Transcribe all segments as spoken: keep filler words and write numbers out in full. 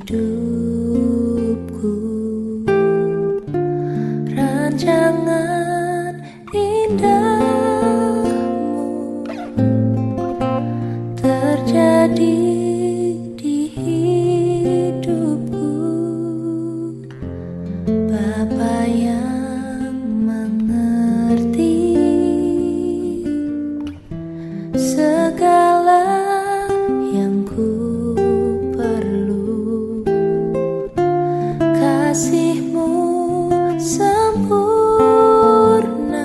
hidupku. Rancangan indahmu terjadi di hidupku. Bapa yang mengerti segala yang ku perlu, kasih-Mu sempurna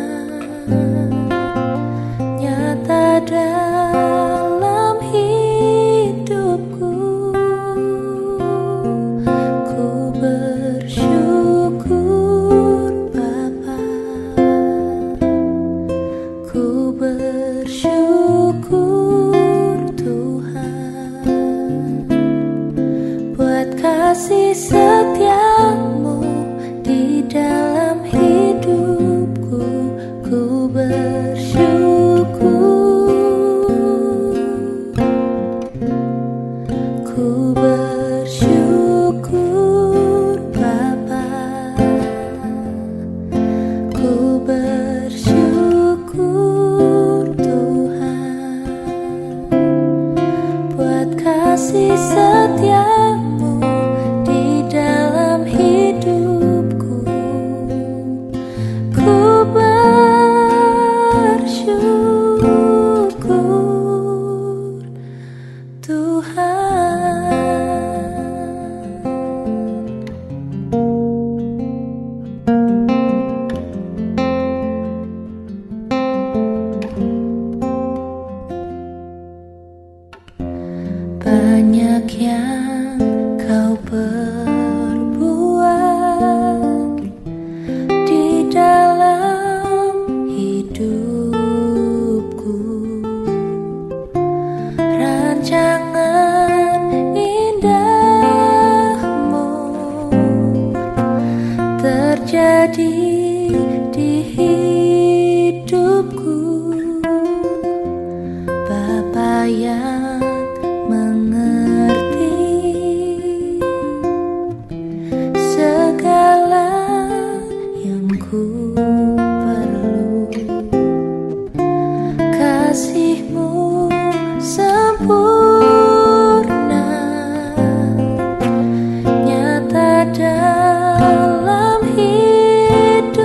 nyata dalam hidupku. Ku bersyukur Bapa, ku bersyukur Tuhan buat kasih setia-Mu di dalam hidupku. Ku bersyukur, ku bersyukur Bapa, ku bersyukur Tuhan buat kasih setia-Mu di dalam hidupku. Ku bersyukur Tuhan. Banyak yang Kau perbuat di dalam hidupku. Rancangan indahmu terjadi di hidupku. Bapa yang mengerti segala yang ku perlu, kasih-Mu sempurna nyata dalam hidupku.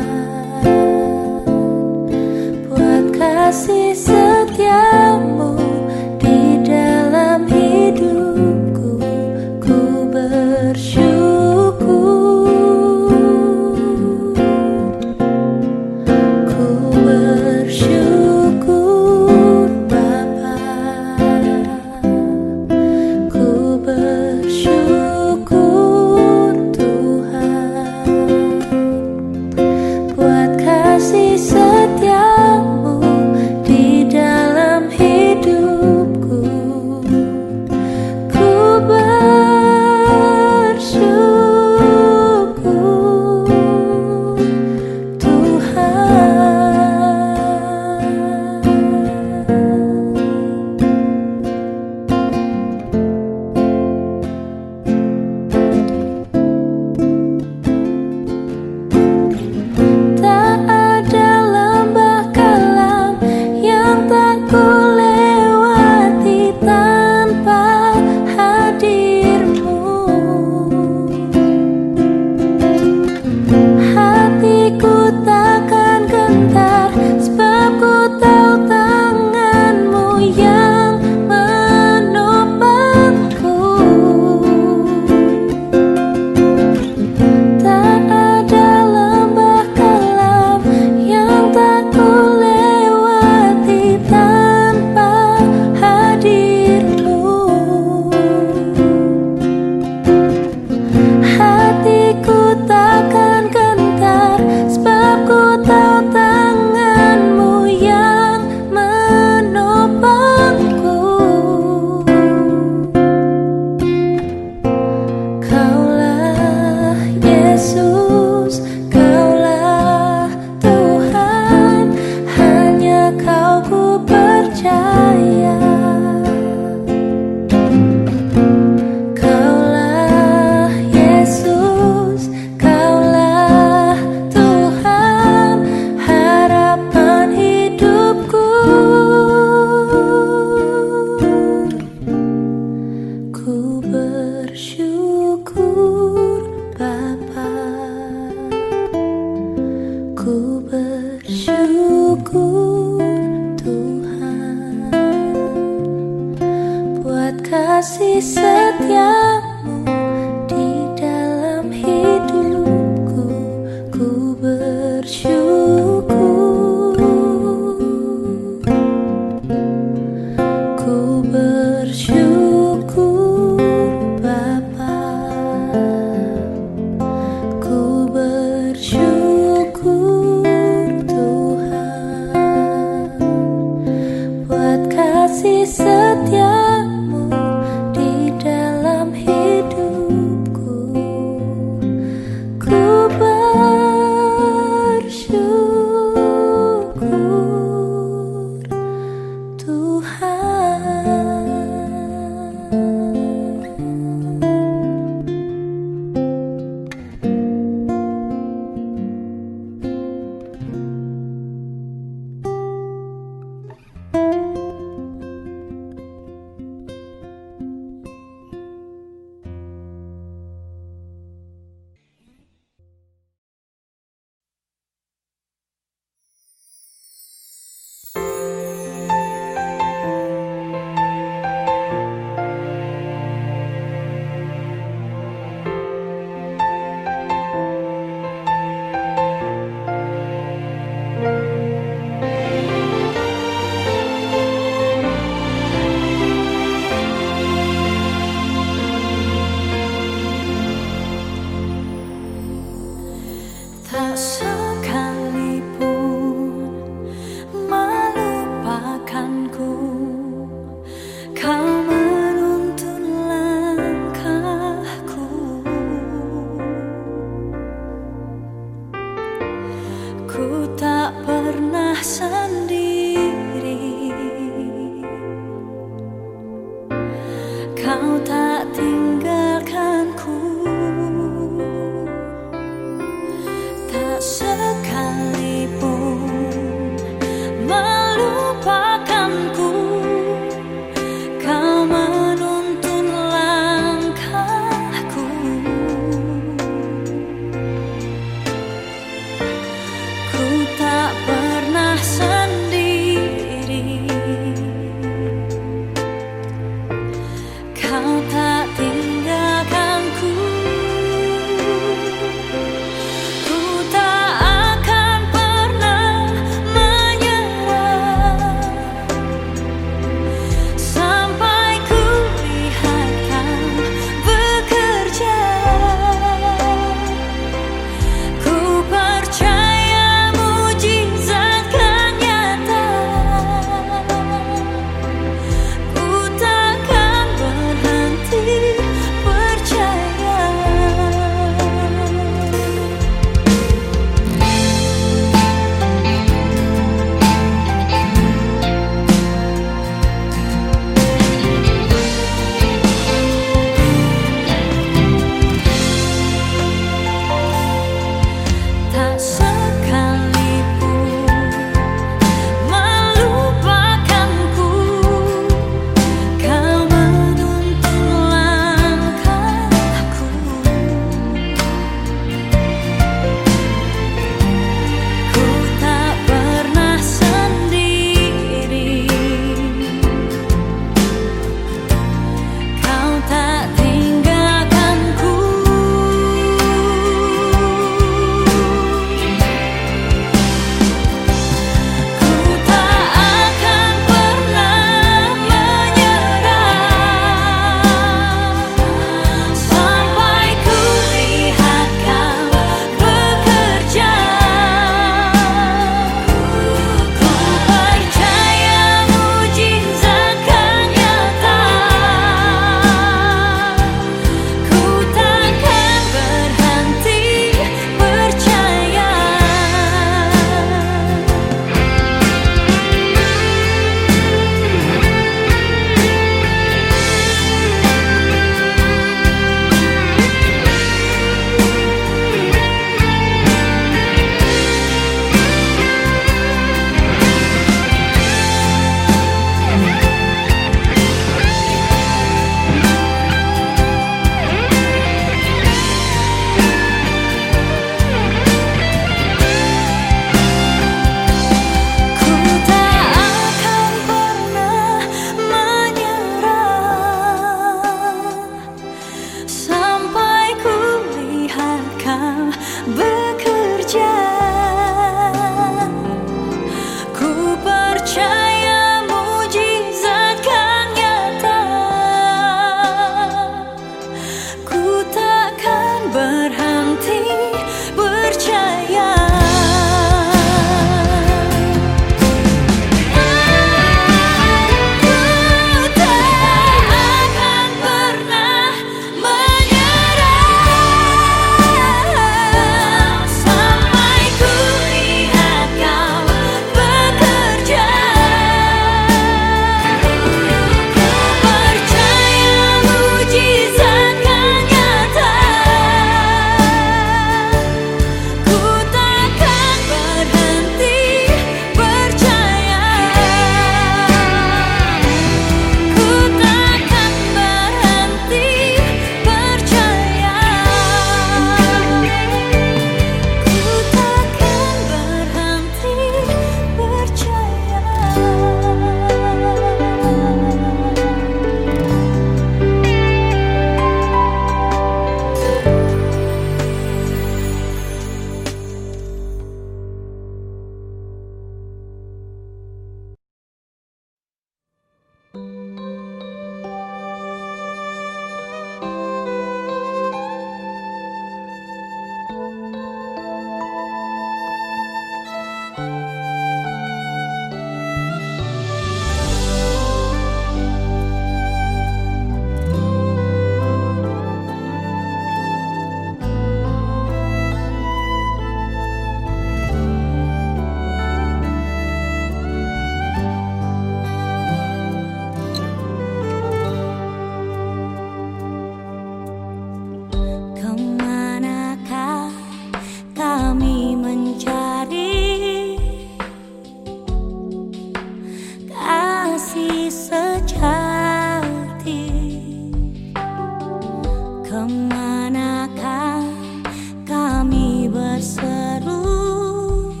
Kemanakah kami berseru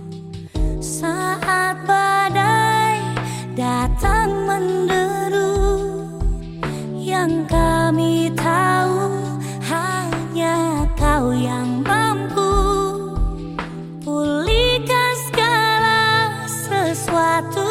saat badai datang menderu? Yang kami tahu hanya Kau yang mampu pulihkan segala sesuatu.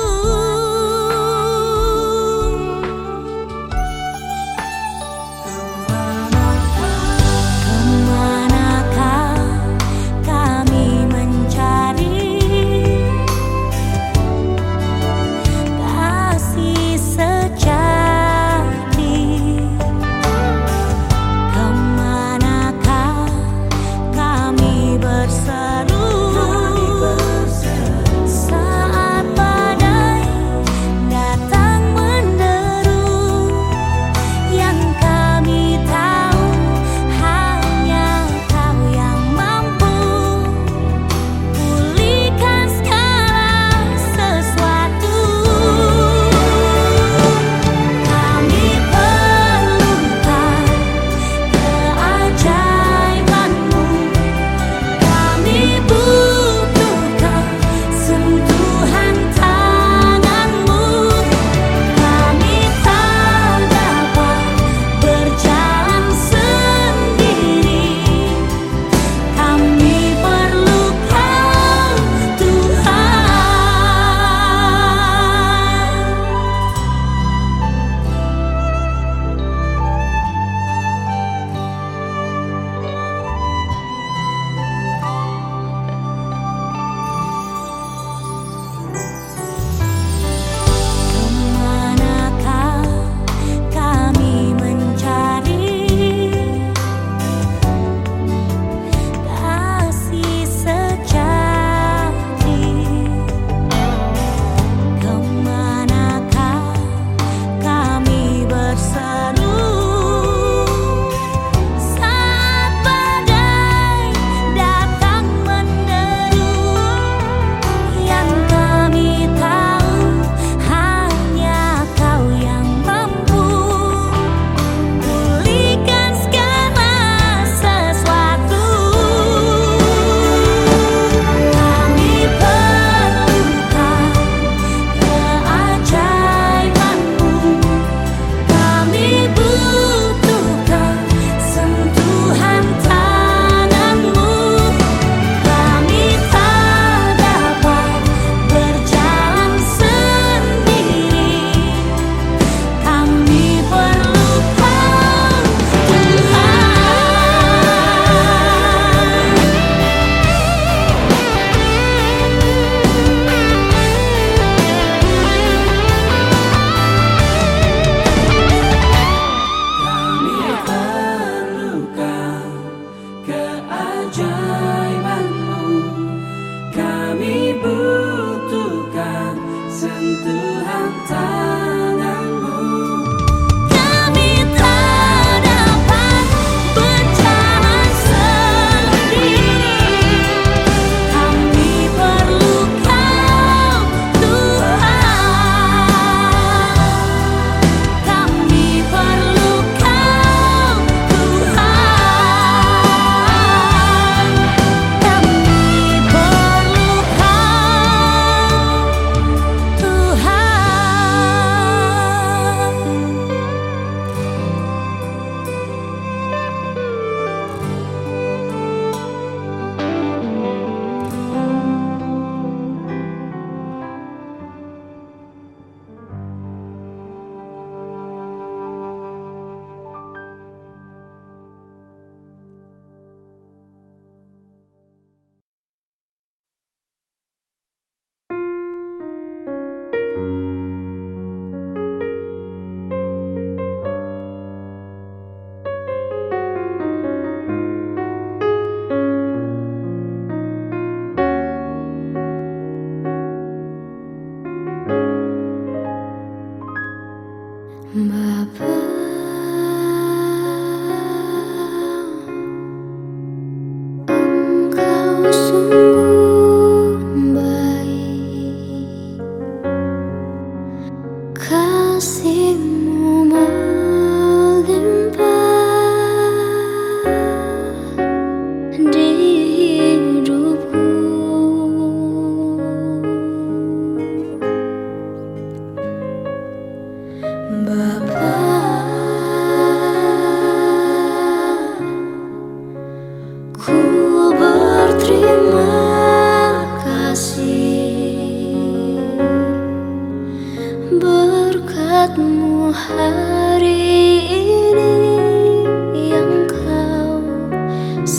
Kasihmu melimpah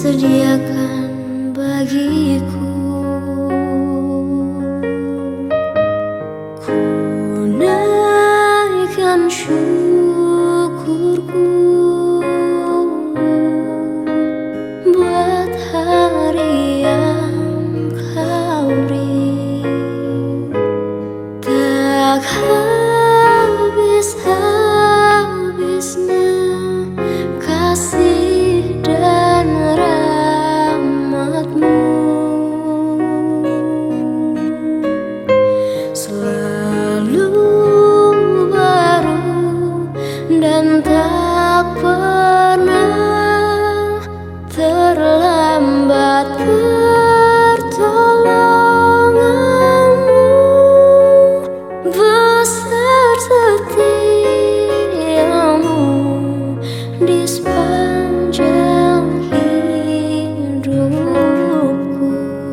sediakan bagiku. Ku naikkan syukurku buat hari yang kau beri. Tak habis-habisnya kasih dan rahmat-Mu, selalu baru dan tak pernah terlambat. Pertolongan-Mu besar, setia-Mu di sepanjang hidupku.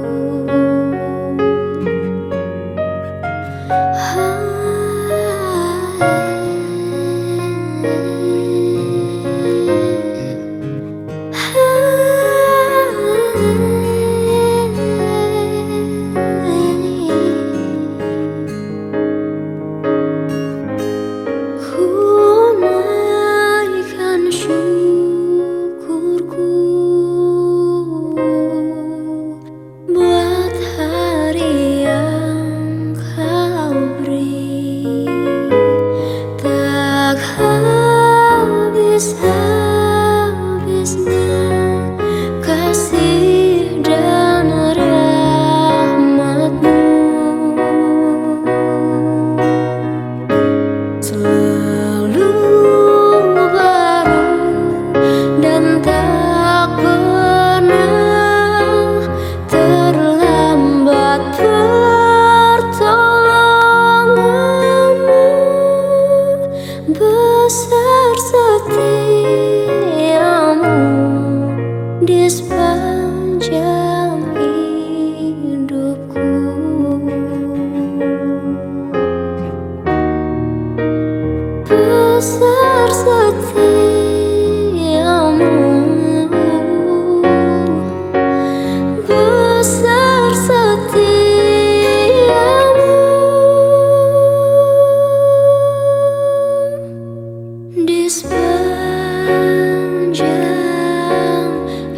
Habis-habisnya kasih dan rahmat-Mu, selalu baru dan tak pernah terlambat. Pertolongan-Mu besar, setia-Mu di sepanjang hidupku. Besar setia-Mu, besar setia-Mu di sepanjang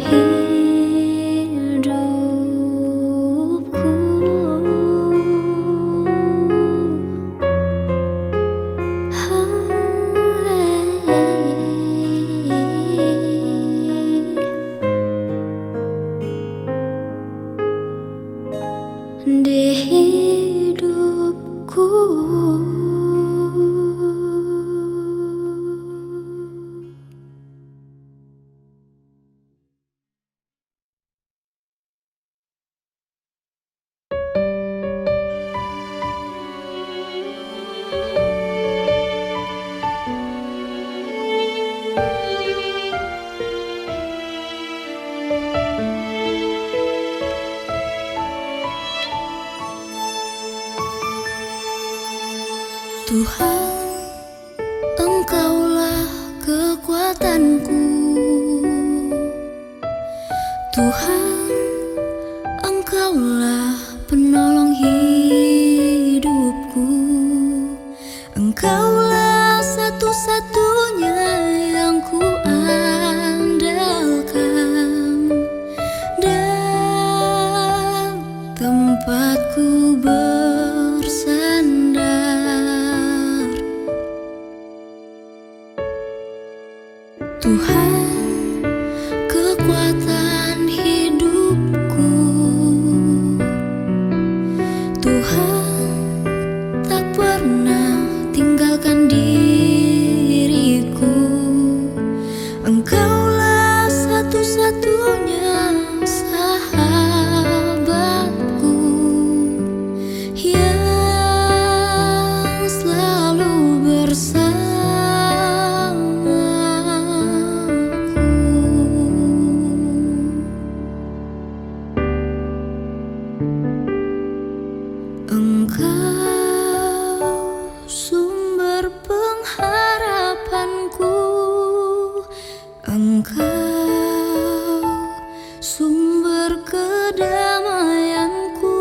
hidupku. Di hidupku. Tuhan, Engkaulah kekuatanku. Tuhan, Engkaulah penolong hidupku. Engkaulah satu-satunya yang ku andalkan dan tempatku bersandar. Tuhan, kekuatan hidup sumber kedamaianku.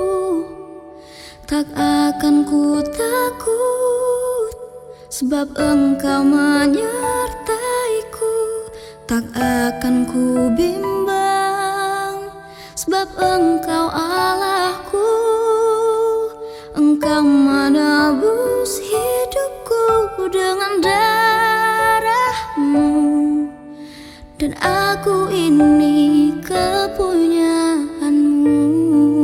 Tak akan ku takut, sebab Engkau menyertaiku. Tak akan ku bimbang, sebab Engkau Allahku. Engkau menebus hidupku dengan darah-Mu, dan aku ini kepunyaan-Mu.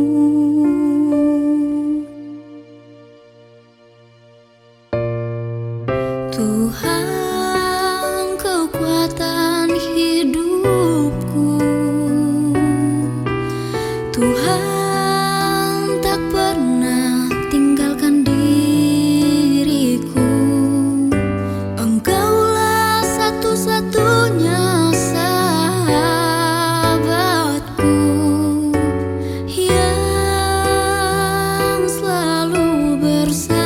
Tuhan, kekuatan hidupku. Tuhan tak pernah tinggalkan diriku. Engkaulah satu-satunya sahabatku yang selalu bersama.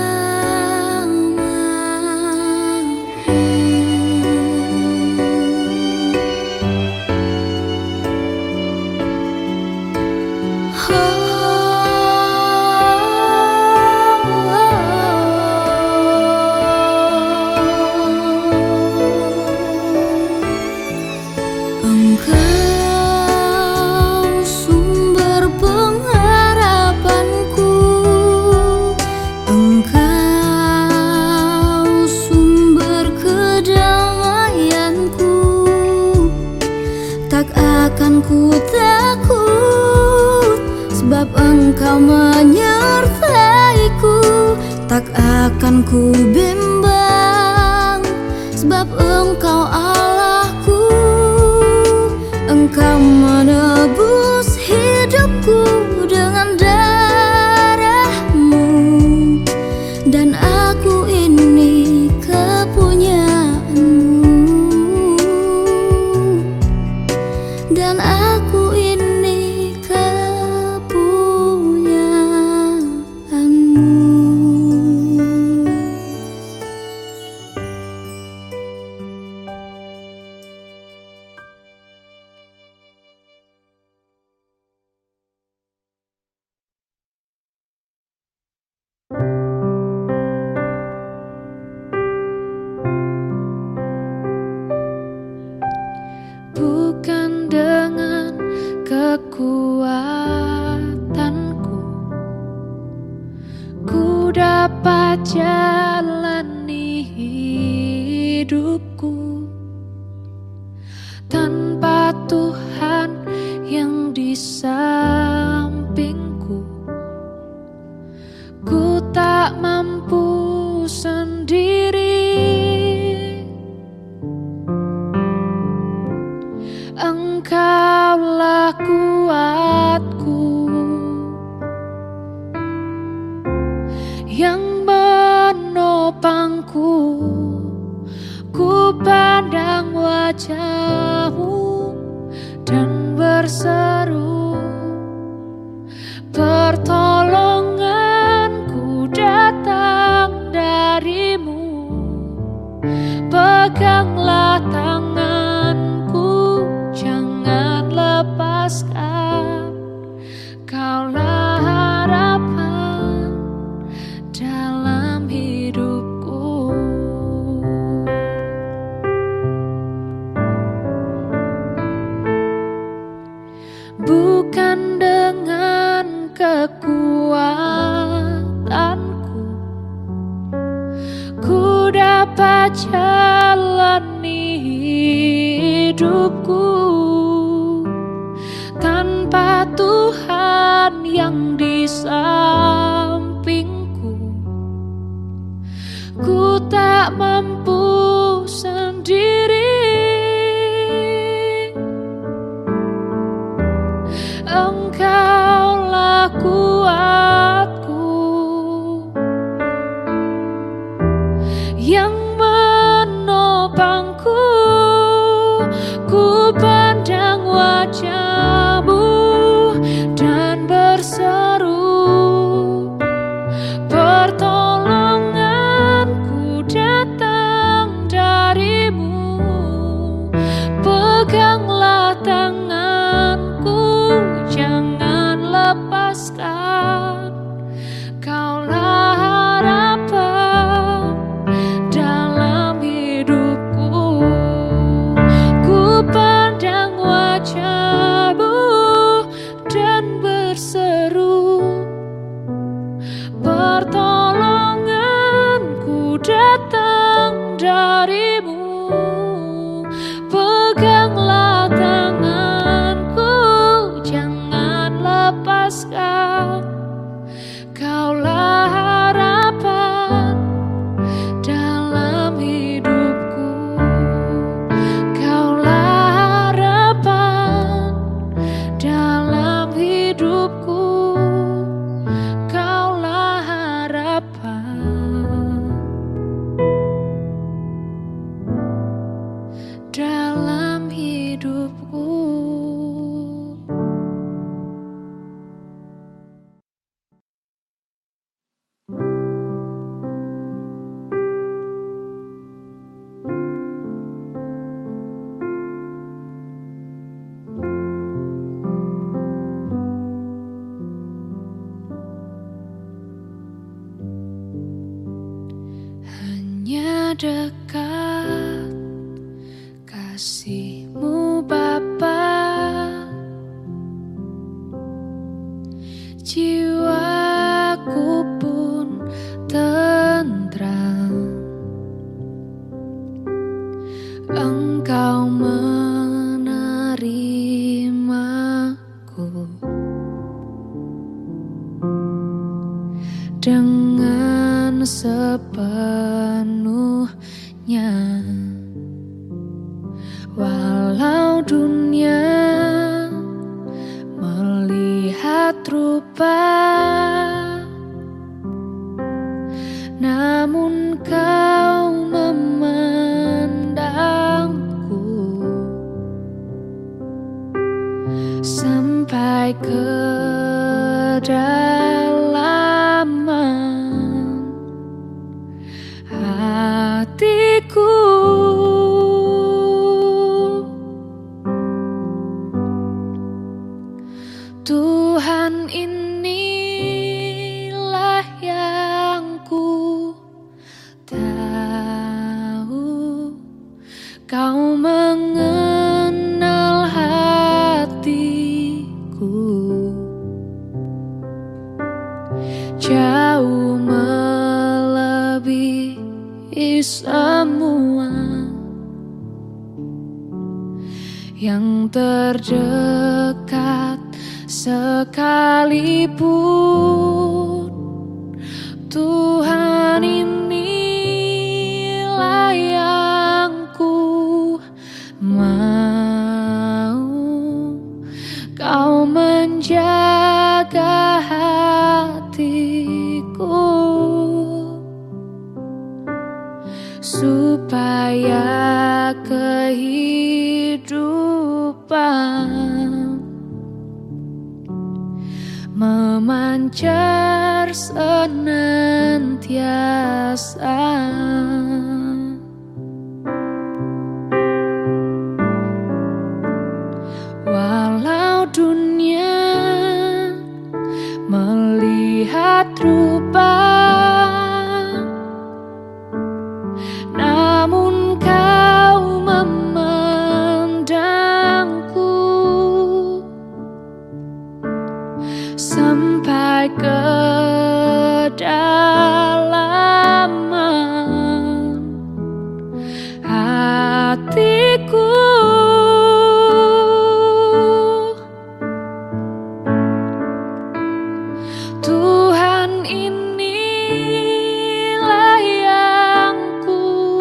Engkau sumber pengharapanku. Engkau sumber kedamaianku. Tak akan ku takut, sebab Engkau menyertaiku. Tak akan ku bimbang, sebab Engkau Allahku. Engkau menebus hidupku dengan darah-Mu, dan aku ini kepunyaan-Mu, dan aku ini kepunyaan-Mu. Bukan dengan kekuatanku ku dapat jalani hidupku. Tanpa Tuhan yang di sampingku, ku tak mampu sendiri. Engkaulah kuatku yang menopangku. Ku pandang wajah-Mu dan berseru, pertolonganku datang dari-Mu. Peganglah tanganku, jangan lepaskan. Kaulah harapan dalam hidupku. Bukan dengan kekuatanku ku dapat jalani hidupku. Tanpa Tuhan yang di sampingku, ku tak mampu sendiri. Engkaulah kuatku yang menopangku. Ku pandang wajah-Mu dan berseru, pertolonganku datang dari-Mu. hidupku. Hanya dekat kasih-Mu Bapa, jiwaku pun tentram. Engkau menerimaku dengan sepenuhnya. Walau dunia melihat rupa, namun Kau memandangku sampai kedalaman hatiku. Tuhan, inilah yang ku tahu, Kau mengenal hatiku jauh melebihi semua yang terdekat sekalipun. Tuhan, inilah yang ku mau, Kau menjaga hatiku supaya kehidupan memancar senantiasa. Walau dunia melihat rupa, namun Kau memandangku sampai kedalaman hatiku. Tuhan, inilah yang ku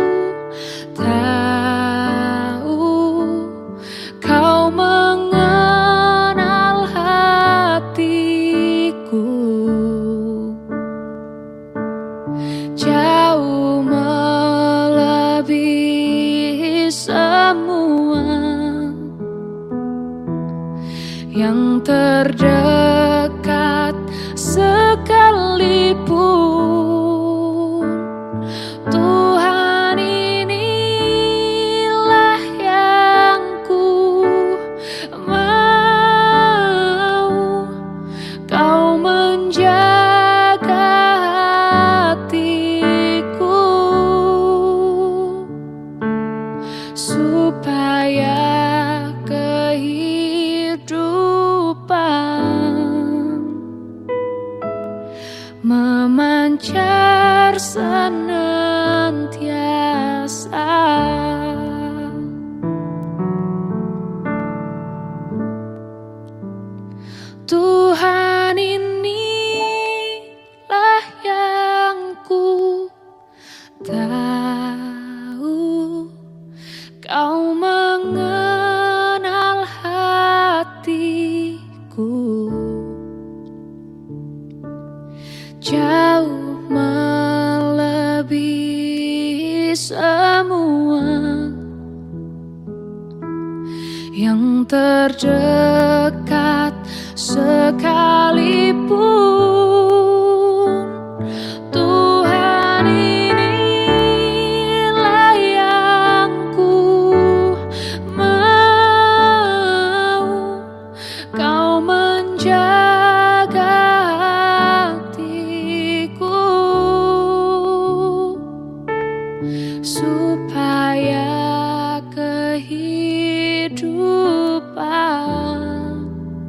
tahu, Kau mengenal hatiku jauh melebihi semua yang terdekat sekalipun. Tuhan, inilah yang ku mau, Kau menjaga hatiku supaya kehidupan Mama yang terdekat sekalipun, Tuhan inilah yang ku mau. Kau menjaga hatiku supaya kehidupan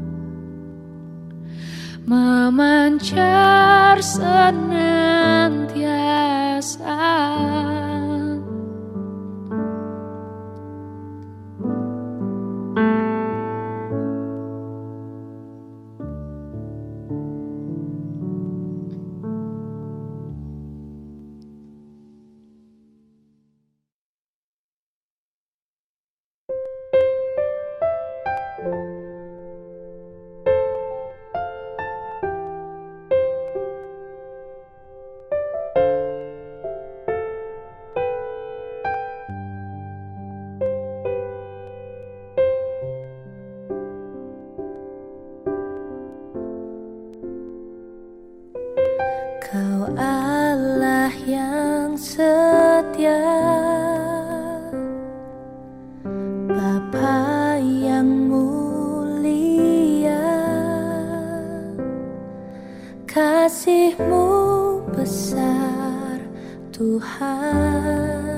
memancar senantiasa. Kau Allah yang setia, Bapa yang mulia, kasih-Mu besar Tuhan.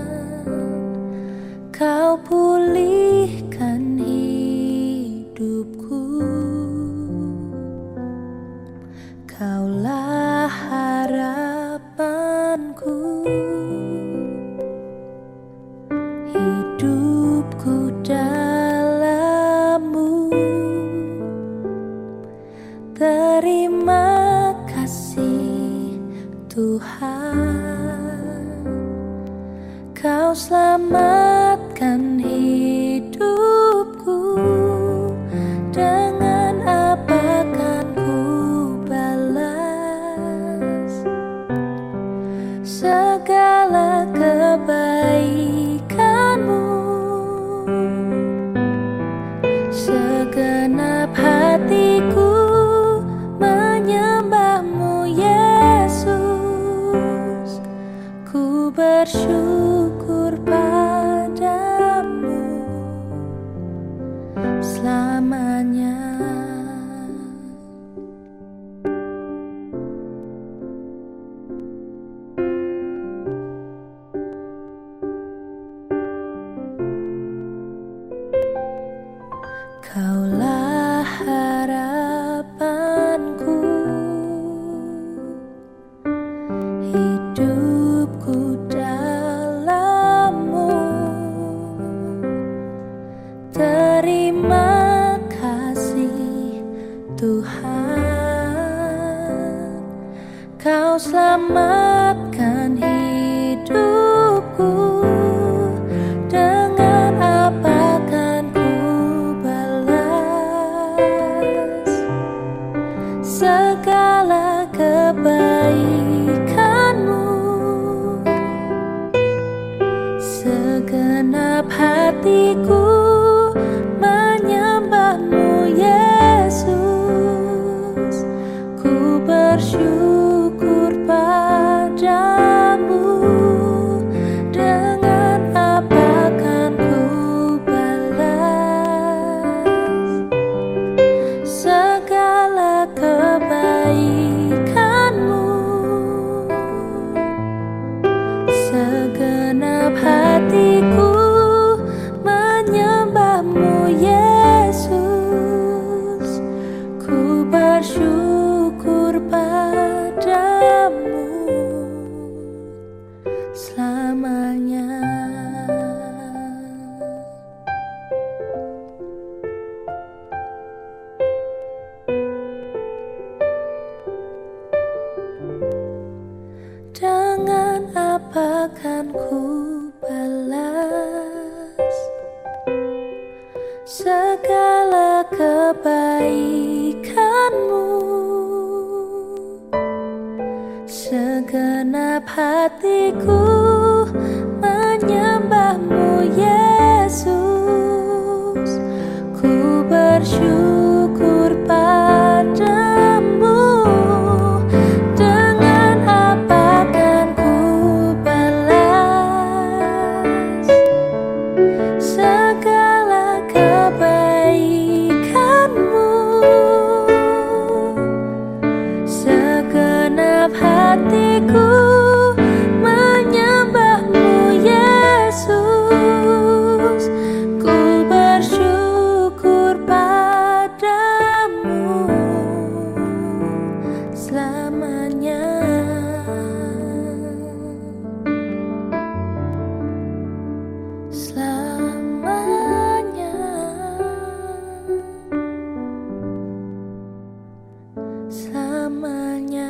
Kau pulihkan hidupku, Kaulah harapanku, hidupku dalam-Mu. Terima kasih Tuhan, Kau selamatkan hidupku. Dengan apa kan ku balas segala kebaikan-Mu? Segenap hatiku menyembah-Mu, Yesus. Ku bersyukur padamu selamanya. Kaulah harapanku, hidupku dalam-Mu. Terima kasih Tuhan, Kau selamatkan hidupku. Dengan apa kan ku balas segala kebaikan-Mu? Segenap hatiku menyembah-Mu, Yesus. Ku bersyukur padamu. Dengan apa kan ku balas segala kebaikan-Mu? Segenap hatiku menyembah-Mu, Yesus. Ku bersyukur padamu selamanya. Dengan apa kan ku balas segala kebaikan-Mu? Segenap hatiku menyembah-Mu, Yesus. Ku bersyukur padamu. Dengan apa kan ku balas segala kebaikanmu? Segenap hatiku menyembahmu Yesus, ku bersyukur padamu selamanya. Selamanya, selamanya.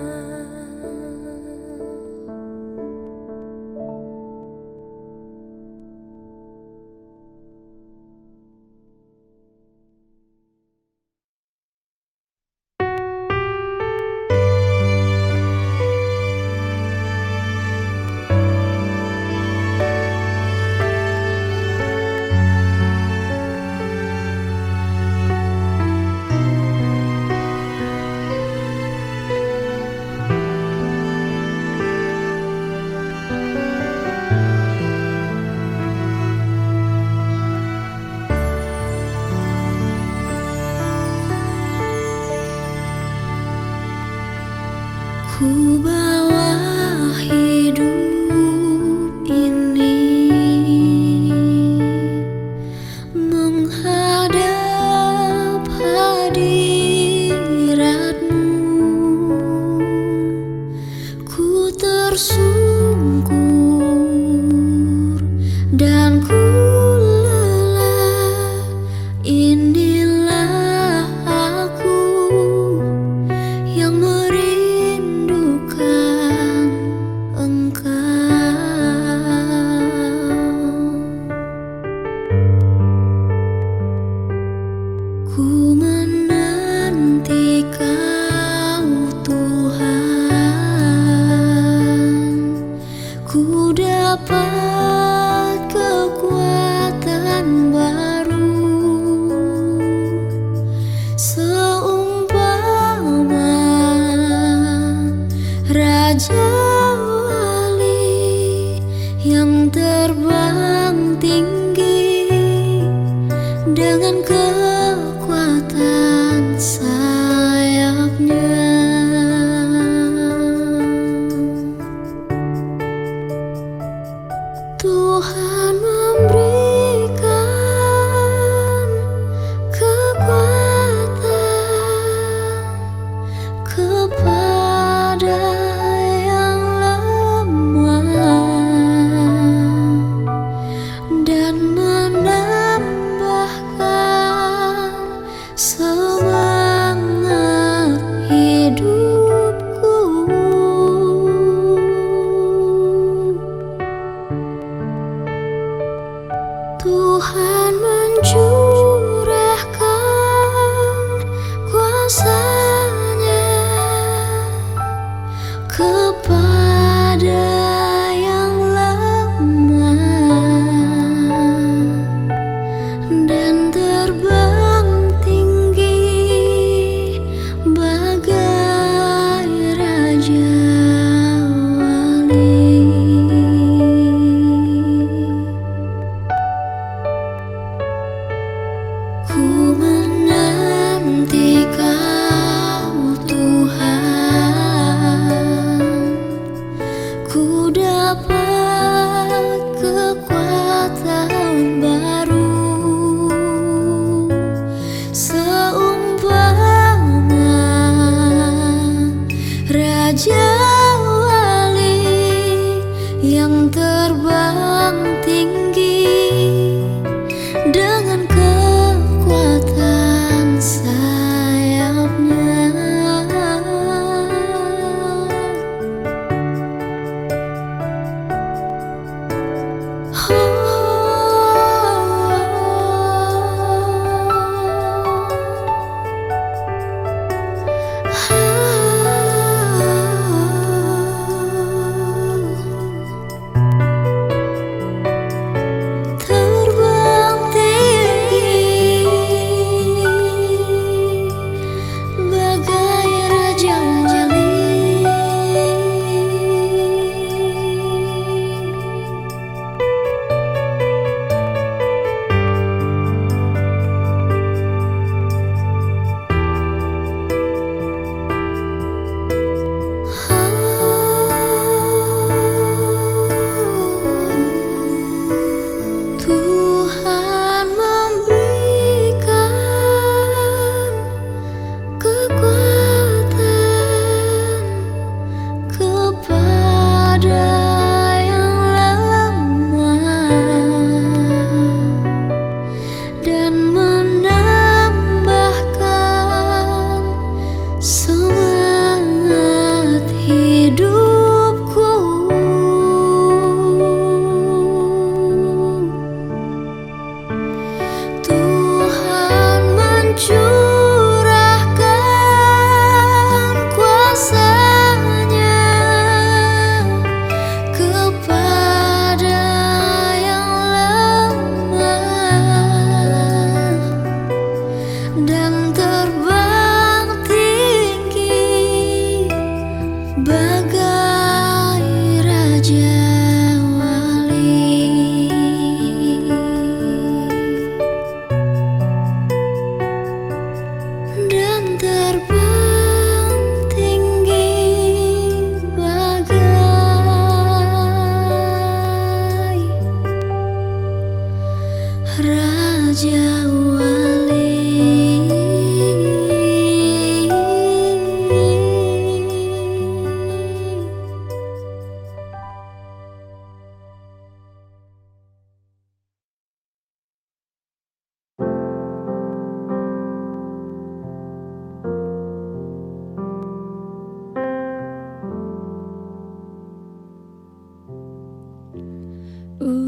Ku bawa hidup ini menghadap hadirat-Mu. Ku tersungkur dan ku lelah. Inilah aku yang merindukan Engkau. Ku menanti Kau Tuhan, ku dapat kekuatan baru seumpama Raja Wali yang terbang tinggi dengan kekuatan sayapnya. Tuhan memberikan kekuatan kepada yang lemah dan menambahkan semangat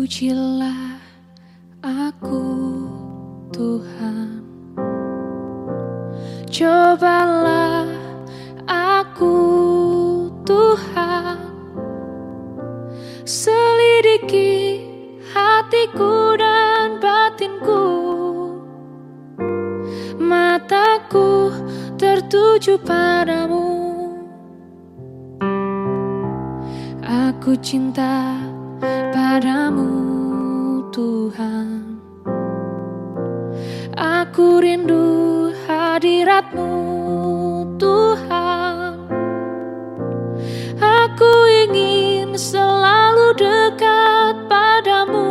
Pujilah aku Tuhan, cobalah aku Tuhan, selidiki hatiku dan batinku, mataku tertuju padamu. Aku cinta padamu Tuhan, aku rindu hadirat-Mu Tuhan, aku ingin selalu dekat padamu,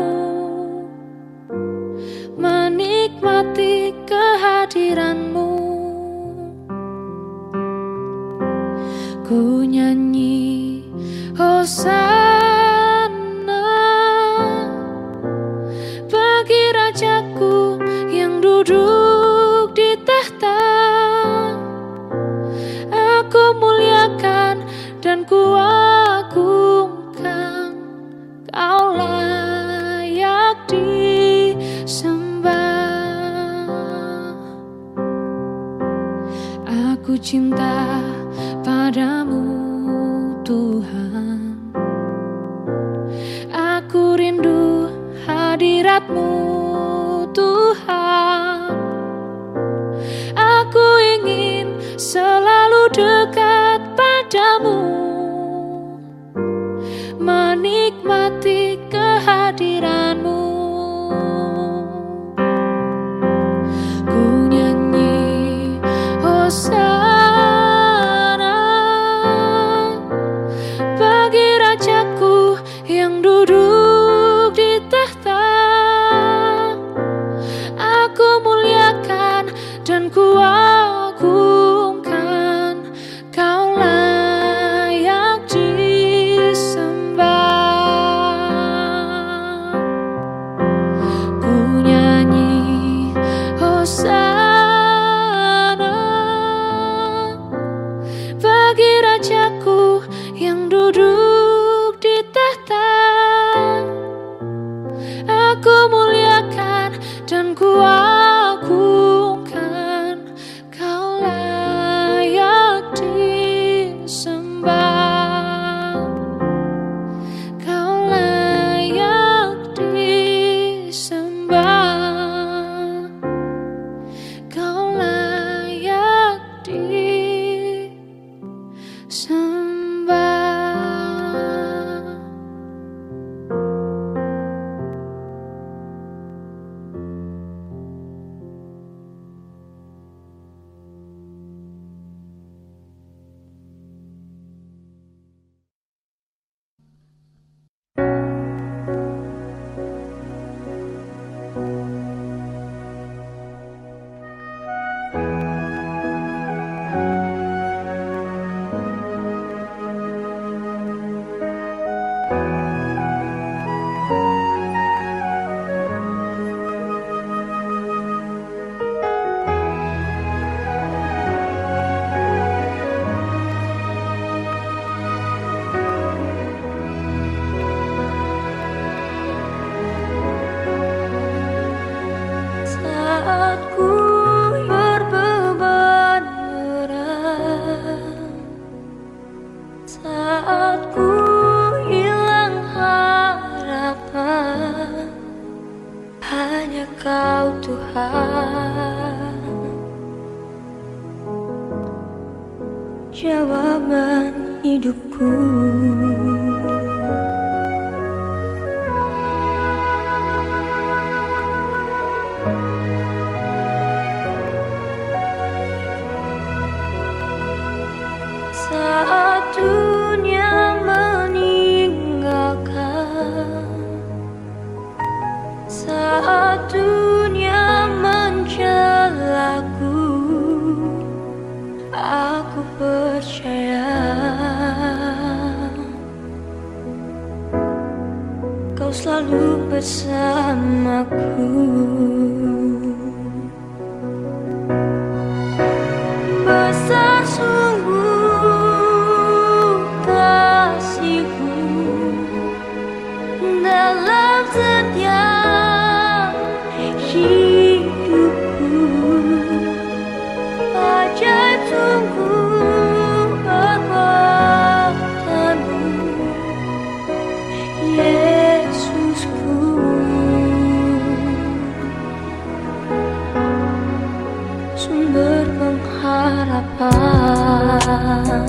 menikmati kehadiran-Mu. Ku nyanyi Hosana bagi Rajaku yang duduk di tahta. Aku muliakan dan ku agungkan, Kau layak disembah. Aku cinta padamu Tuhan, aku rindu hadirat-Mu Tuhan, aku ingin selalu dekat padamu, menikmati kehadiran-Mu. Ku nyanyi Hosana bagi Rajaku yang duduk di tahta. Aku muliakan dan ku agungkan, Kau layak disembah. Ku nyanyi Hosana bagi Rajaku yang duduk di tahta. Aku muliakan dan ku agungkan, Kau layak disembah. Kau layak disembah. Kau layak disembah. Saat ku berbeban berat, saat ku hilang harapan, hanya Kau Tuhan jawaban hidupku. Saat dunia meninggalkan, saat dunia mencelaku, aku percaya Kau selalu bersamaku. Besar sungguh kasih-Mu dalam sumber pengharapan.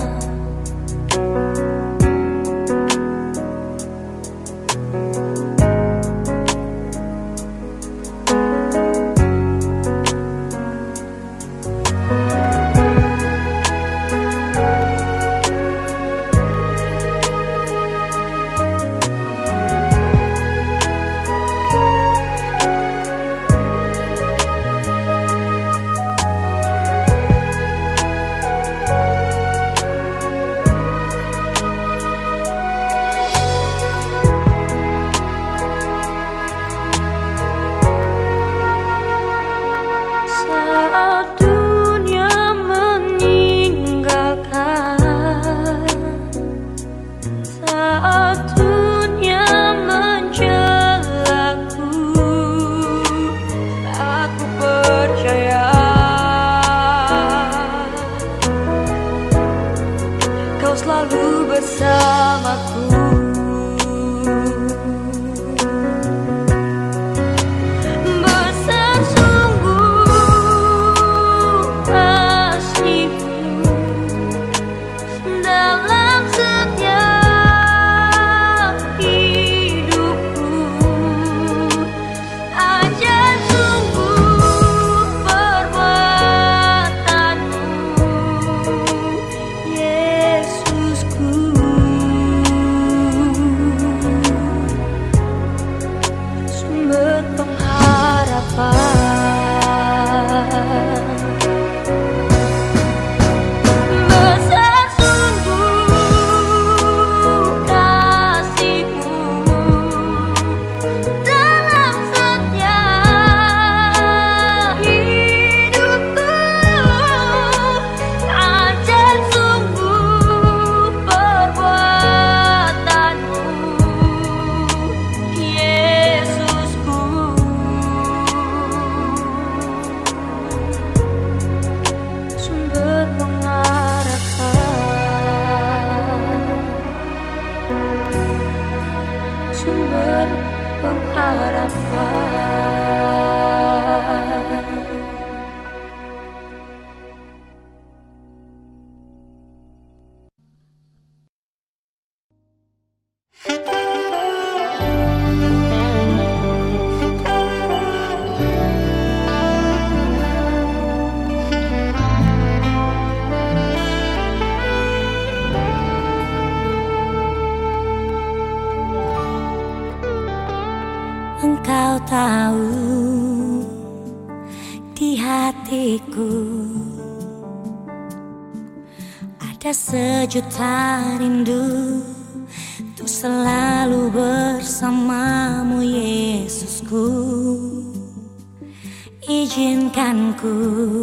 Selalu bersamaku. Besar sungguh kasih-Mu dalam setiap hidupku. Ajaib sungguh perbuatan-Mu, Yesusku. Sumber pengharapan. Besar sungguh kasih-Mu dalam setiap hidupku. Ajaib sungguh perbuatan-Mu, Yesusku. Sumber pengharapan. Sumber pengharapan. Engkau tahu di hatiku ada sejuta rindu untuk selalu bersamamu, Yesusku. Izinkan ku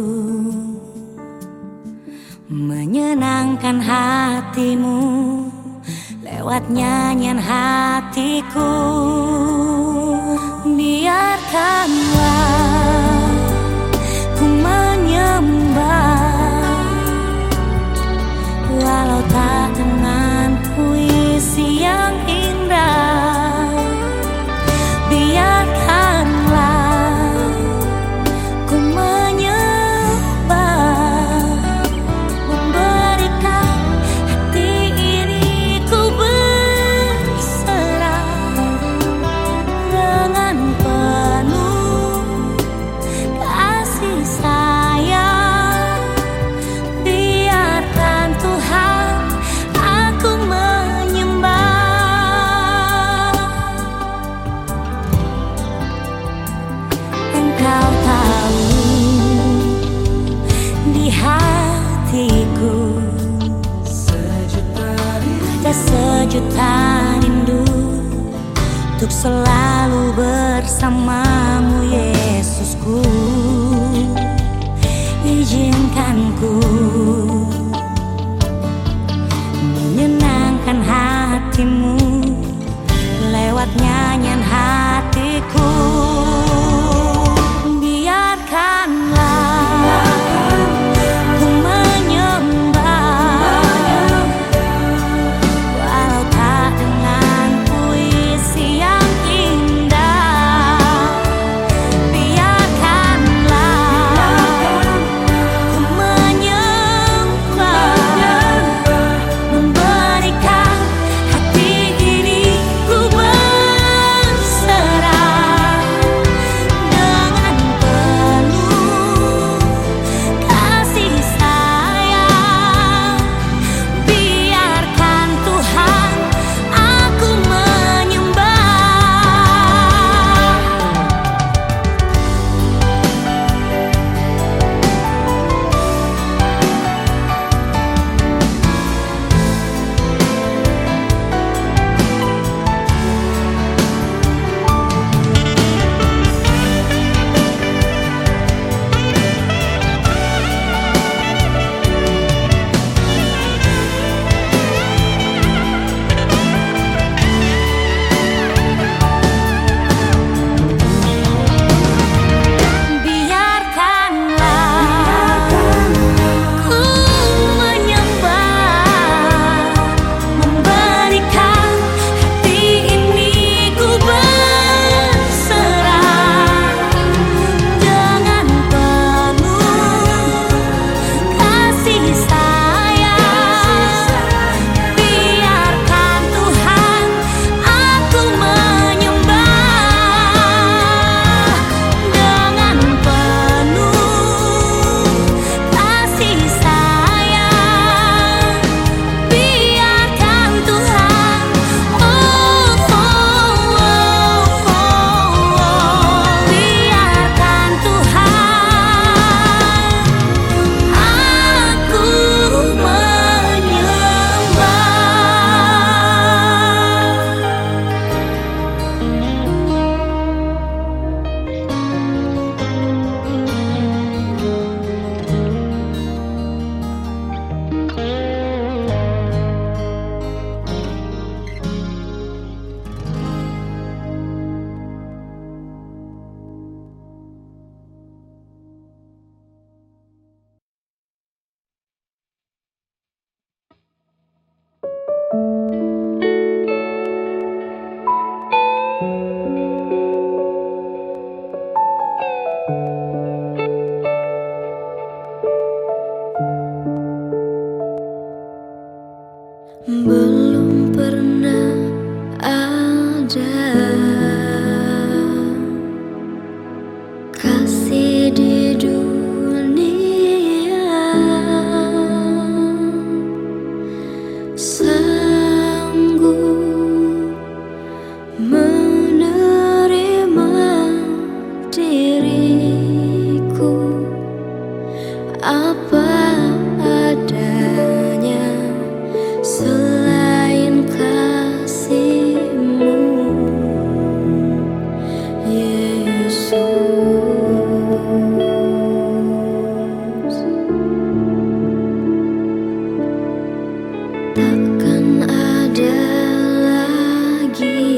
menyenangkan hatimu lewat nyanyian hatiku. Biarkanlah ku menyembah walau tak dengan puisi yang indah. Biarkanlah ku menyembah, memberikan hati ini ku berserah dengan penuh kasih sayang. Biarkan Tuhan aku menyembah. Engkau tahu di hatiku ada sejuta rindu untuk selalu bersamamu, Yesusku. Izinkan ku menyenangkan hatimu lewat nyanyian hatiku. Biarkanlah ku menyembah walau tak dengan puisi yang indah. Biarkanlah apa adanya selain kasih-Mu, Yesus. Takkan ada lagi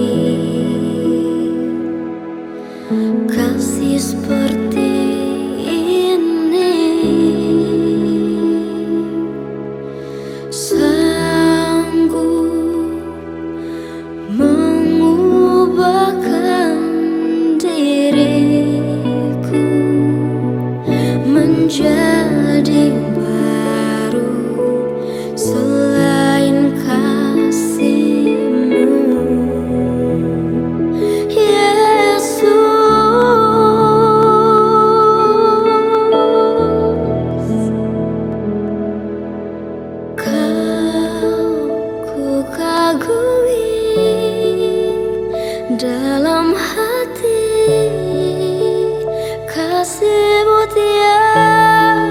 kasih seperti ini, sanggup mengubahkan diriku menjadi baru selain kasih-Mu, Yesus. Dalam hati kasih-Mu tiada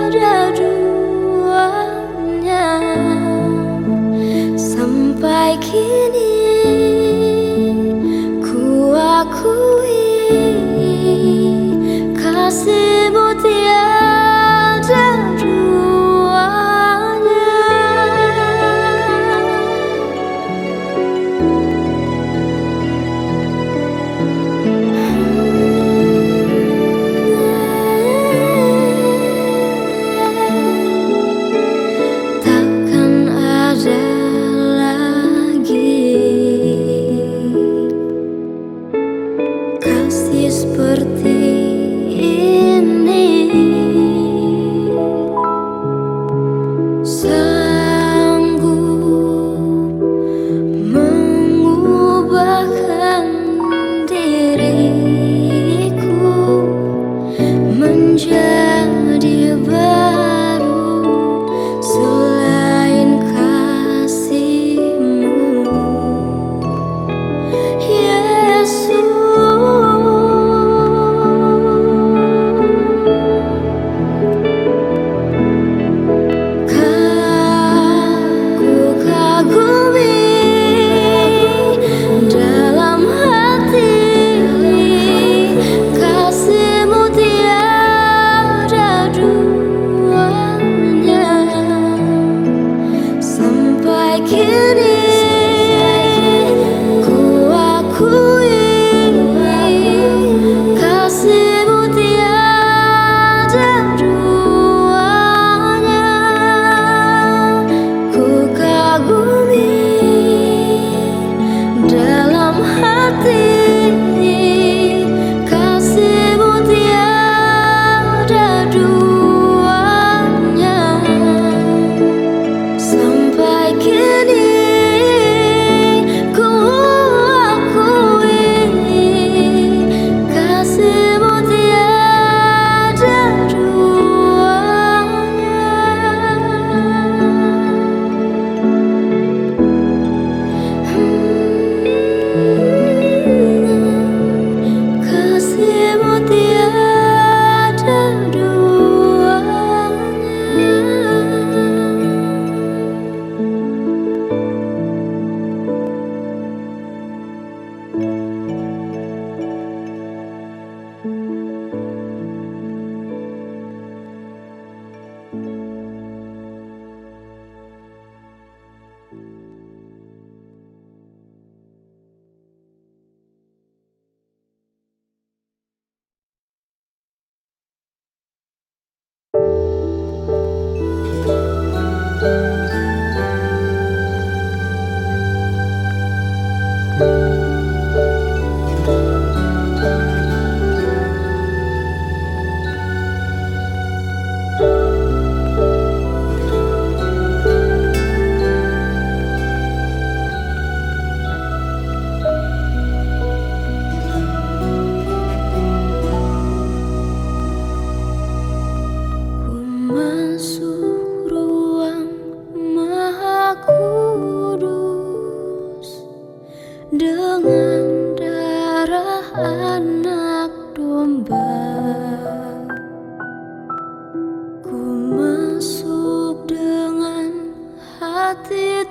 masuk dengan hati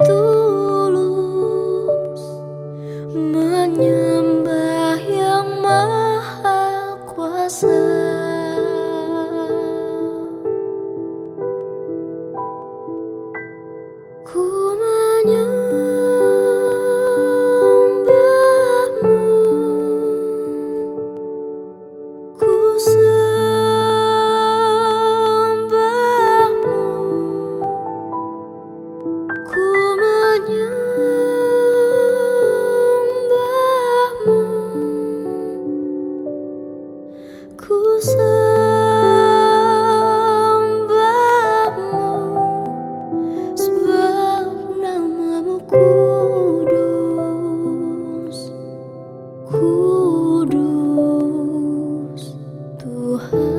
tulus, menyembah yang maha kuasa. Ku menyembahmu, ku sembahmu, ku menyembahmu, ku sembahmu, sebab namamu kudus, kudus Tuhan.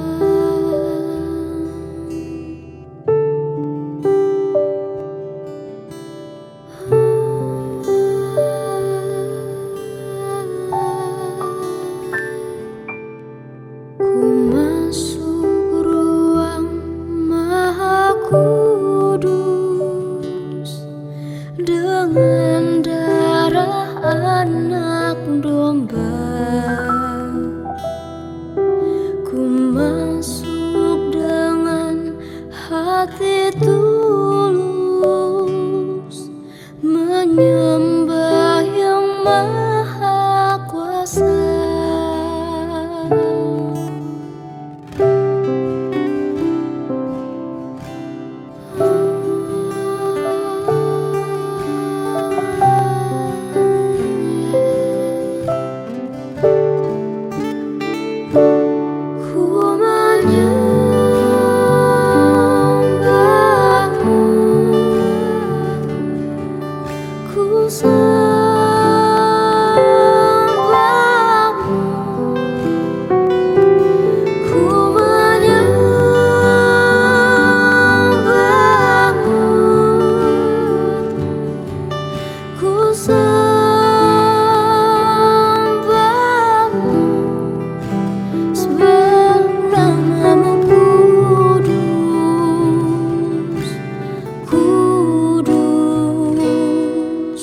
Ku masuk ruang maha kudus dengan darah anak domba. Ku masuk dengan hati tulus, menyembah yang maha kuasa. Ku menyembahmu, ku sembahmu, ku menyembahmu, ku sembahmu, sebab namamu kudus, kudus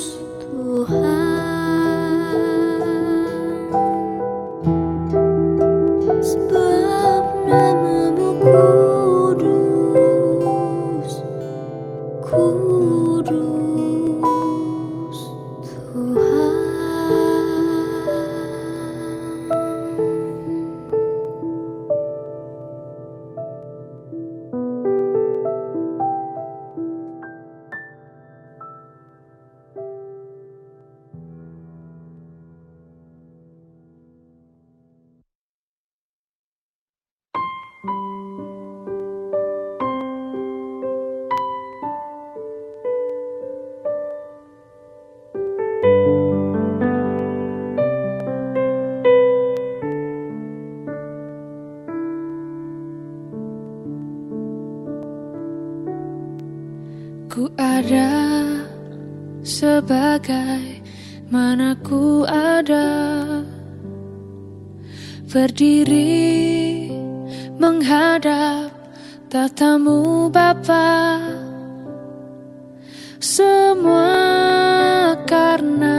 Tuhan. Sebab namamu kudus, kudus Tuhan. Ku ada sebagai mana ku ada, berdiri menghadap tatamu Bapa. Semua karena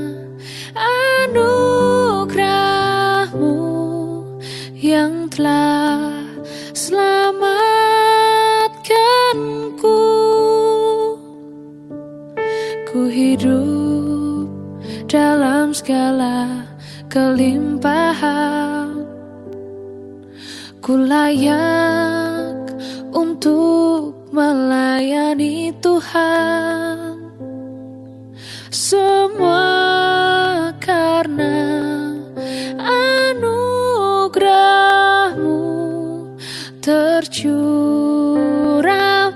anugerah-Mu yang telah selamatkanku. Ku hidup dalam segala kelimpahan, ku layak untuk melayani Tuhan. Semua karena anugerah-Mu tercurah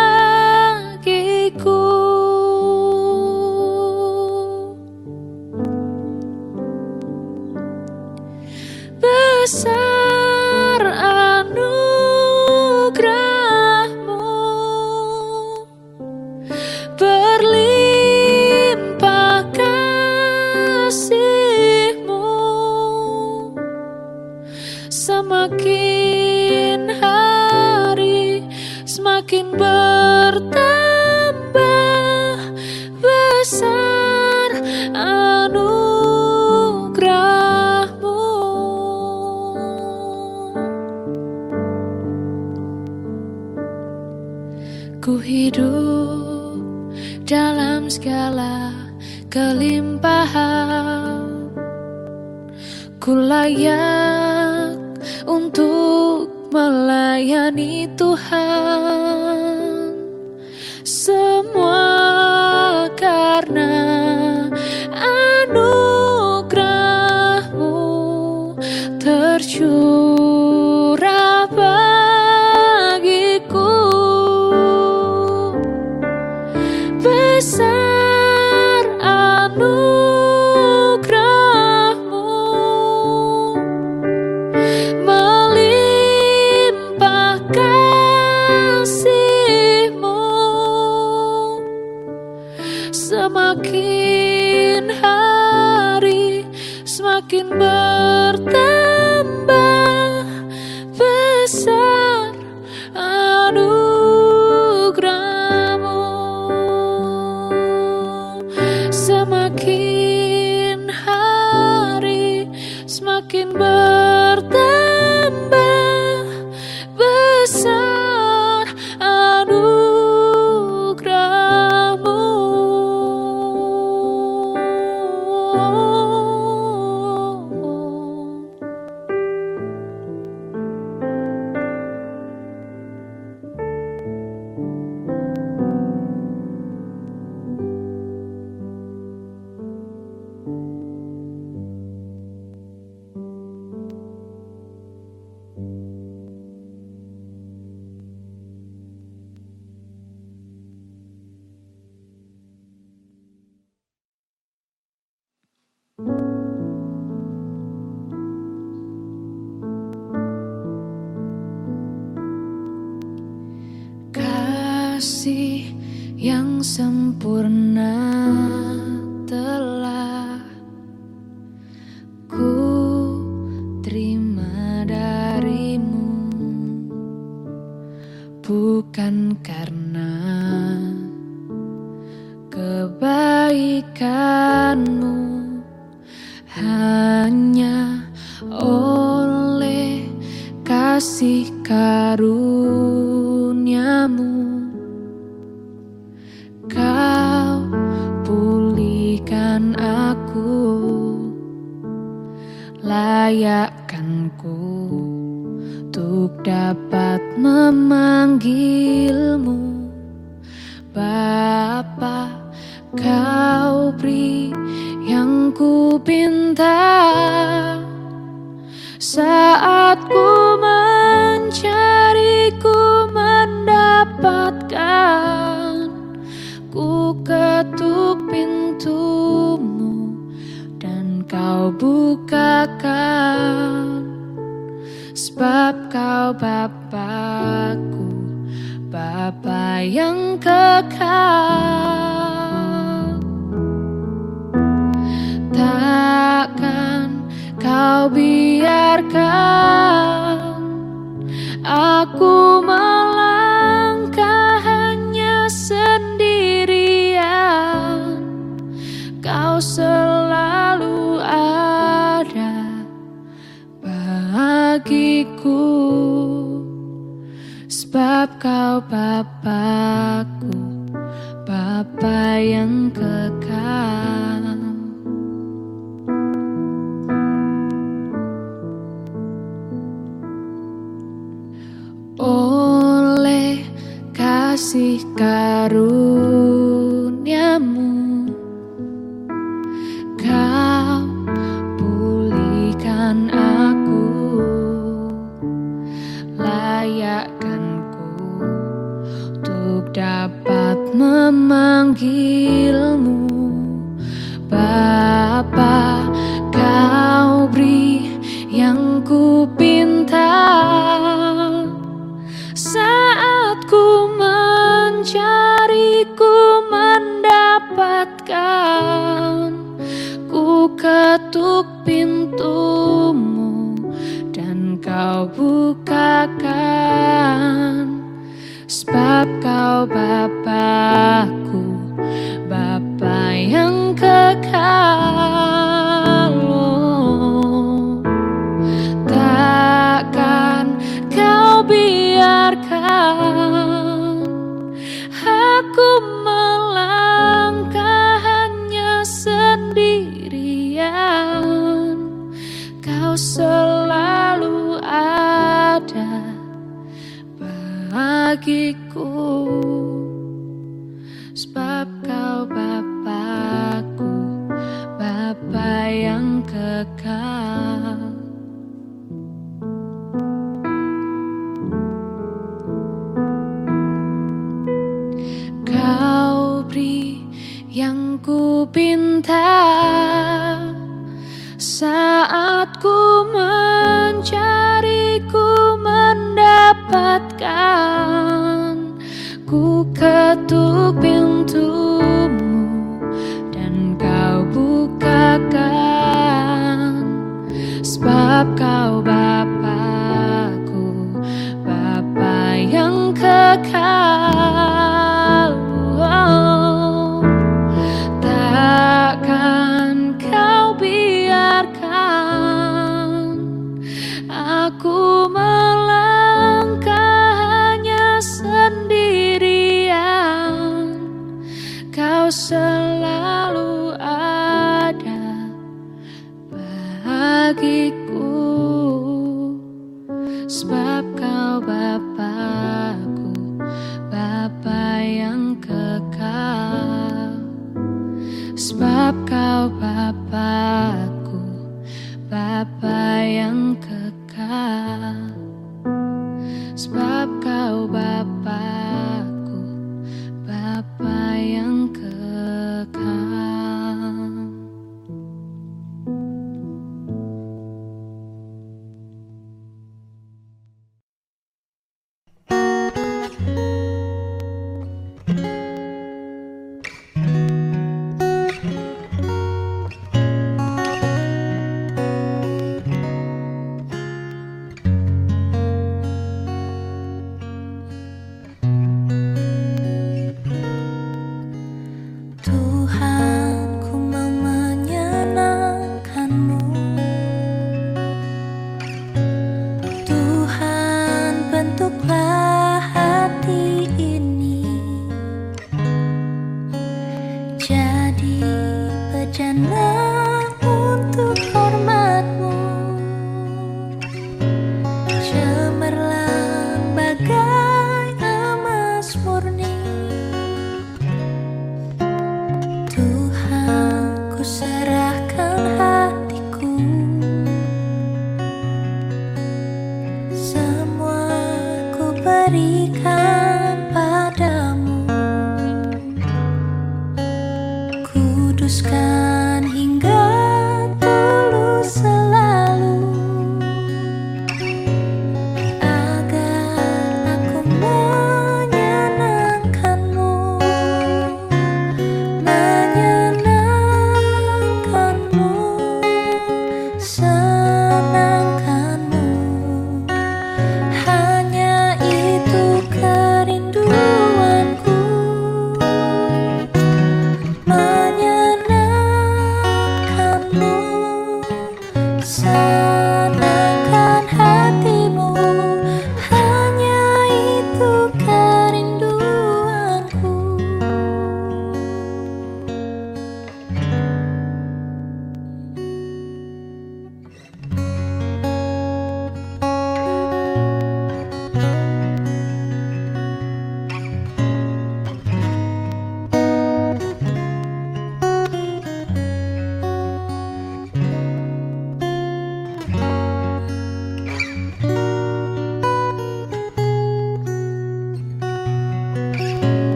bagiku. Besar anugerah-Mu, berlimpah kasih-Mu, semakin hari bertambah besar anugerah-Mu. Ku hidup dalam segala kelimpahan, ku layak untuk melayani Tuhan. Semua karena anugerah-Mu tercurah bagiku. Besar anugerah-Mu, melimpah kasih-Mu. Semakin hari semakin bertambah besar anugerah-Mu. Semakin hari semakin bertambah besar anugerah-Mu. Kasih yang sempurna telah ku terima dari-Mu, bukan karena kebaikan-Mu, hanya oleh kasih karunia-Mu Kau pulihkan aku, layakkan ku untuk dapat memanggil-Mu Bapa. Kau beri yang ku pinta saat ku mencari, ku mendapatkan. Ku ketuk pintu-Mu dan Kau bukakan, sebab Kau Bapa-Ku, Bapa yang kekal. Takkan Kau biarkan aku melangkah hanya sendirian. Kau selalu ada bagiku, sebab Kau Bapa-Ku, Bapa yang kekal. Oleh kasih karunia-Mu, Kau pulihkan aku, layakkan ku untuk dapat memanggil-Mu Bapa. Kau beri yang ku pinta saat ku mencari, ku mendapatkan. Ku ketuk pintu-Mu dan Kau bukakan, sebab sebab kau Bapakku, Bapa yang kekal. Oh, takkan kau biarkan aku melangkah hanya sendirian. Kau selalu ada bagiku, sebab kau Bapakku, Bapa yang kekal. Kau beri yang ku pinta saat ku mencari, ku mendapatkan. Ku ketuk pintumu dan kau bukakan, sebab kau Bapakku, Bapa yang kekal. Oh, takkan kau biarkan aku melangkah hanya sendirian. Kau selalu ada bagiku, sebab kau Bapakku, Bapa yang kekal. Sebab kau Bapakku, Bapa yang kekal. Sebab kau Bapakku, Bapa yang kekal.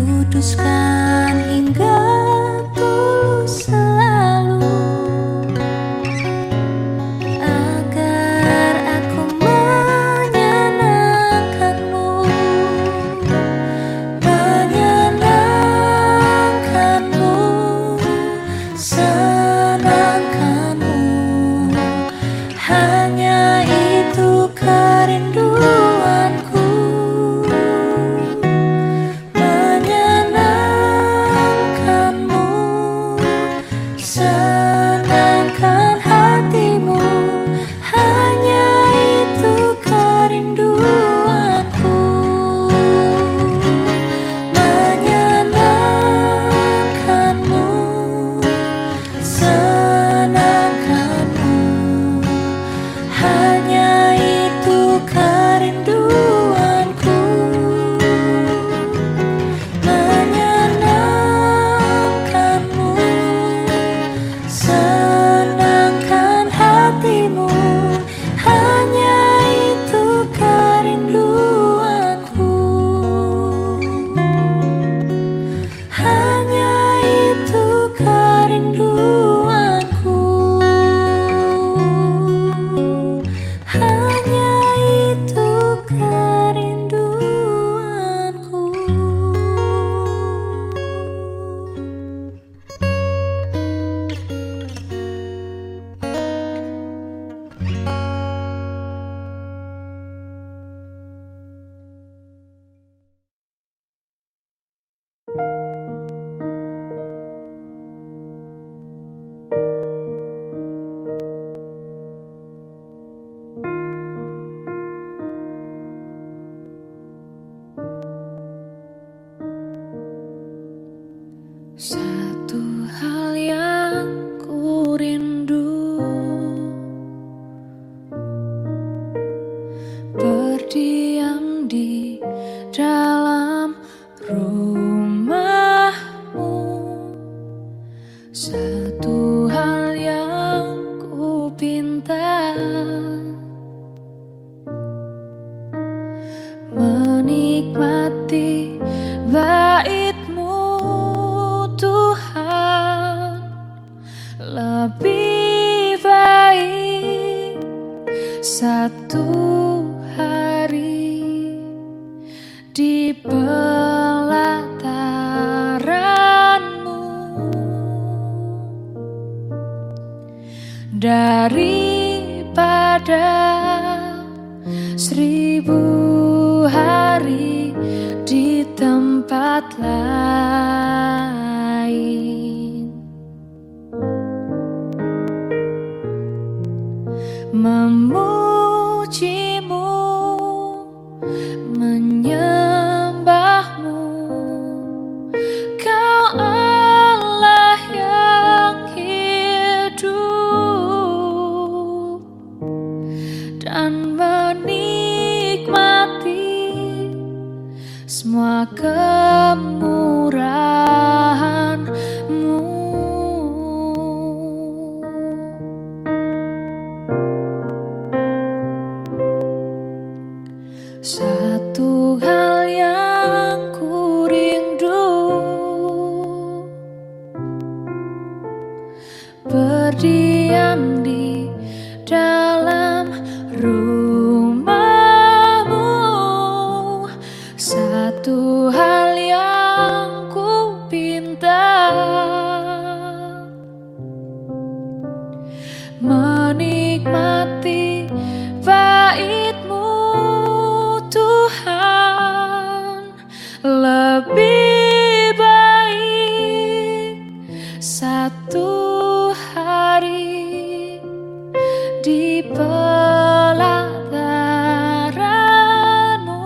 Kuduskan hingga tulus selalu. senangkan hatimu, hanya itu kerinduanku. Menyenangkanmu, senangkanmu, hanya itu kerinduanku. Menyenangkanmu, senangkan hatimu, hanya itu kerinduanku. Hanya itu kerinduanku. Hanya itu kerinduanku. Satu hal yang ku rindu, berdiam di dalam rumahmu. Satu hal yang ku pinta, menikmati baitmu Tuhan. Lebih baik satu hari di pelataranmu daripada seribu hari di tempat lain. Memujimu, menyembahmu, Kau Allah yang hidup, dan menikmati semua kemurahan-Mu. Satu hal yang ku rindu, berdiam di dalam rumahmu. Satu hal yang ku pinta, menikmati baitmu Tuhan. Lebih baik satu hari di pelataranmu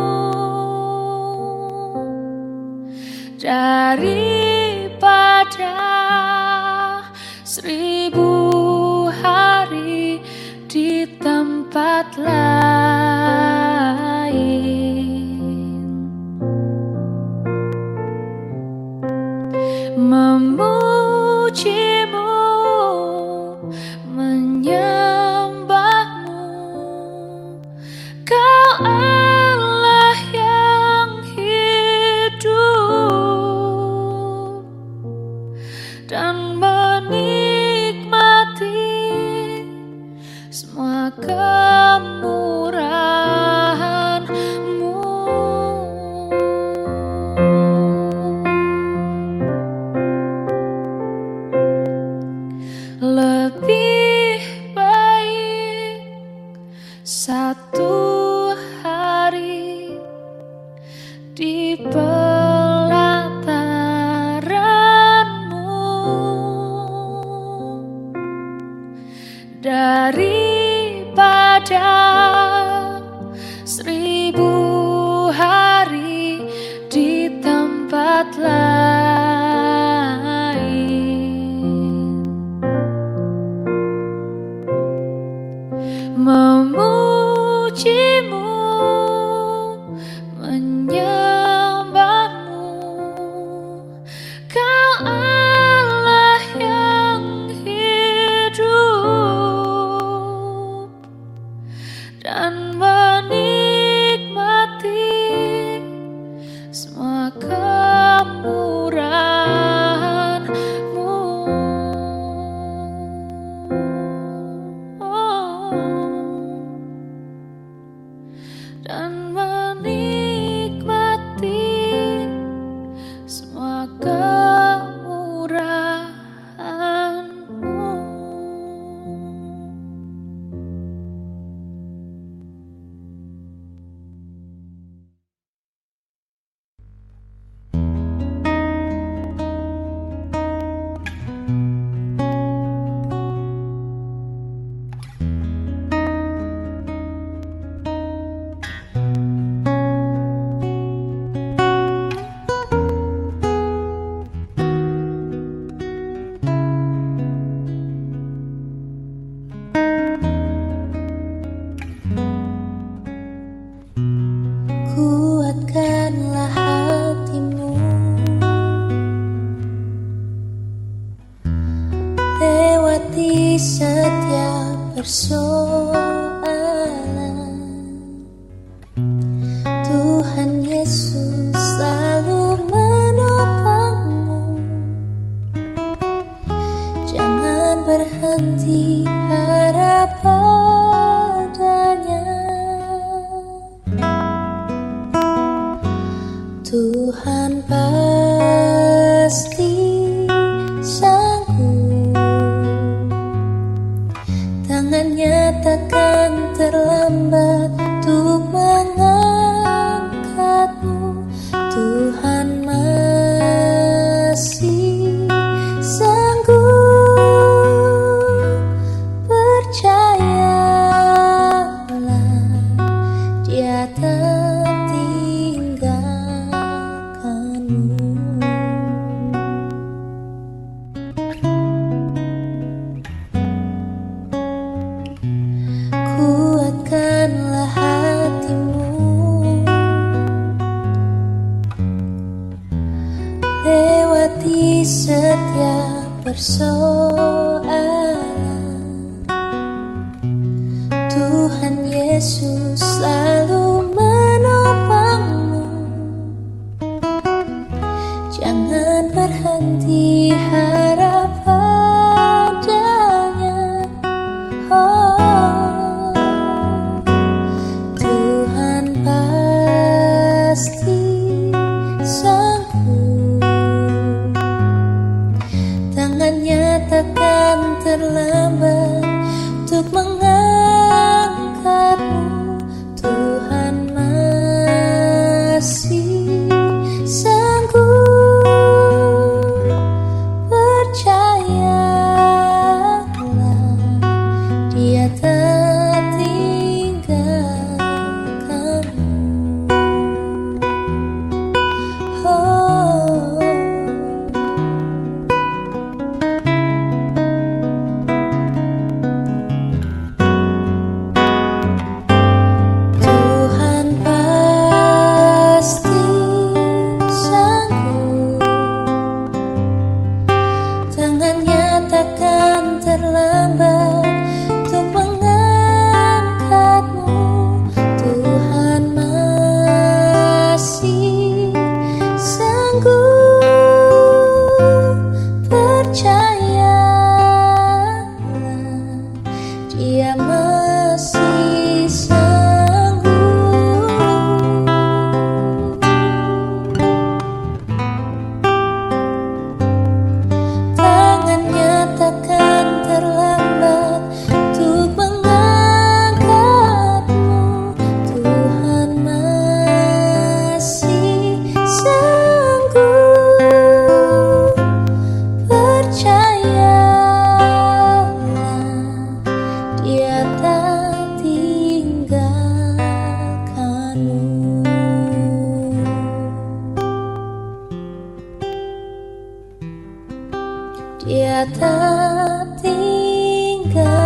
daripada seribu hari di tempat lain. Memujimu, menyembahmu, Kau Allah yang hidup, dan menikmati semua kemurahan-Mu. Lebih baik satu hari di pelataranmu daripada seribu hari di tempat lain. Memujimu, menyembahmu, Kau Allah yang hidup, dan menikmati semua kemurahan-Mu. Dan menikmati semua kemurahan-Mu. Kuatkanlah hatimu, lewati setiap persoalan. Tuhan Yesus selalu menopangmu. Jangan berhenti harap padanya. Tuhan pasti sanggup, tangannya takkan terlambat untuk mengangkatmu. Tuhan masih sanggup, percayalah, Dia tak tinggalkanmu. Kuatkanlah hatimu, lewati setiap persoalan. Tuhan Yesus selalu menopangmu. Jangan berhenti harap padanya. Oh, Tuhan pasti sanggup, tangannya takkan terlambat untuk mengangkatmu. Tuhan masih sanggup, percayalah, Dia tak tinggalkanmu. Oh, Tuhan pasti sanggup, tangannya takkan terlambat untuk mengangkatmu. Tuhan masih sanggup, percayalah, Dia masih sanggup. Tangannya takkan terlambat tak tinggal.